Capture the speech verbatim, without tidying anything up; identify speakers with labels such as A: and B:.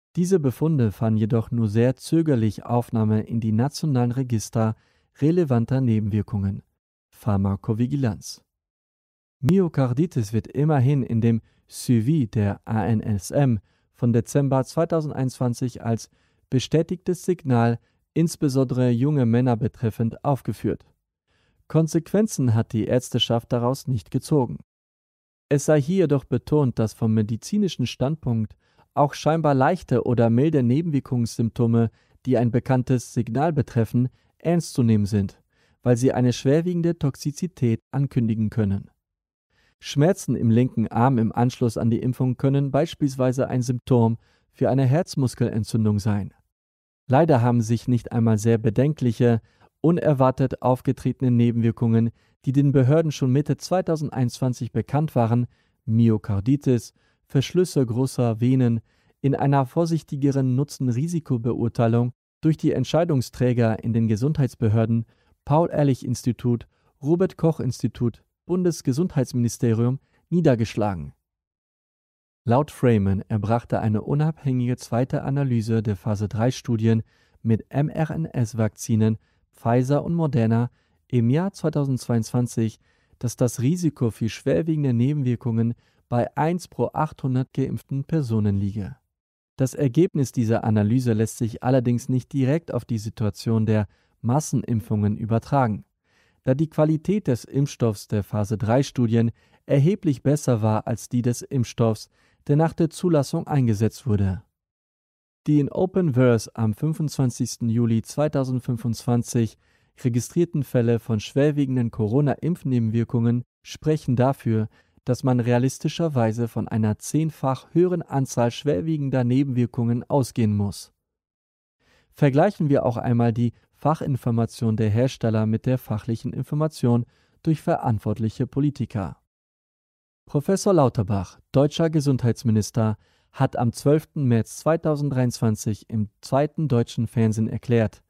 A: Diese Befunde fanden jedoch nur sehr zögerlich Aufnahme in die nationalen Register relevanter Nebenwirkungen (Pharmakovigilanz). Myokarditis wird immerhin in dem Suivi der A N S M von Dezember zweitausendeinundzwanzig als bestätigtes Signal, insbesondere junge Männer betreffend, aufgeführt. Konsequenzen hat die Ärzteschaft daraus nicht gezogen. Es sei hier jedoch betont, dass vom medizinischen Standpunkt auch scheinbar leichte oder milde Nebenwirkungssymptome, die ein bekanntes Signal betreffen, ernst zu nehmen sind, weil sie eine schwerwiegende Toxizität ankündigen können. Schmerzen im linken Arm im Anschluss an die Impfung können beispielsweise ein Symptom für eine Herzmuskelentzündung sein. Leider haben sich nicht einmal sehr bedenkliche, unerwartet aufgetretene Nebenwirkungen, die den Behörden schon Mitte zweitausendeinundzwanzig bekannt waren, Myokarditis, Verschlüsse großer Venen, in einer vorsichtigeren Nutzen-Risiko-Beurteilung durch die Entscheidungsträger in den Gesundheitsbehörden, Paul-Ehrlich-Institut, Robert-Koch-Institut, Bundesgesundheitsministerium, niedergeschlagen. Laut Freeman erbrachte eine unabhängige zweite Analyse der Phase drei Studien mit mRNA-Vakzinen Pfizer und Moderna im Jahr zweitausendzweiundzwanzig, dass das Risiko für schwerwiegende Nebenwirkungen bei eins pro achthundert geimpften Personen liege. Das Ergebnis dieser Analyse lässt sich allerdings nicht direkt auf die Situation der Massenimpfungen übertragen, da die Qualität des Impfstoffs der Phase drei Studien erheblich besser war als die des Impfstoffs, der nach der Zulassung eingesetzt wurde. Die in Openverse am fünfundzwanzigsten Juli zweitausendfünfundzwanzig registrierten Fälle von schwerwiegenden Corona-Impfnebenwirkungen sprechen dafür, dass man realistischerweise von einer zehnfach höheren Anzahl schwerwiegender Nebenwirkungen ausgehen muss. Vergleichen wir auch einmal die Fachinformation der Hersteller mit der fachlichen Information durch verantwortliche Politiker. Professor Lauterbach, deutscher Gesundheitsminister, hat am zwölften März zweitausenddreiundzwanzig im zweiten deutschen Fernsehen erklärt,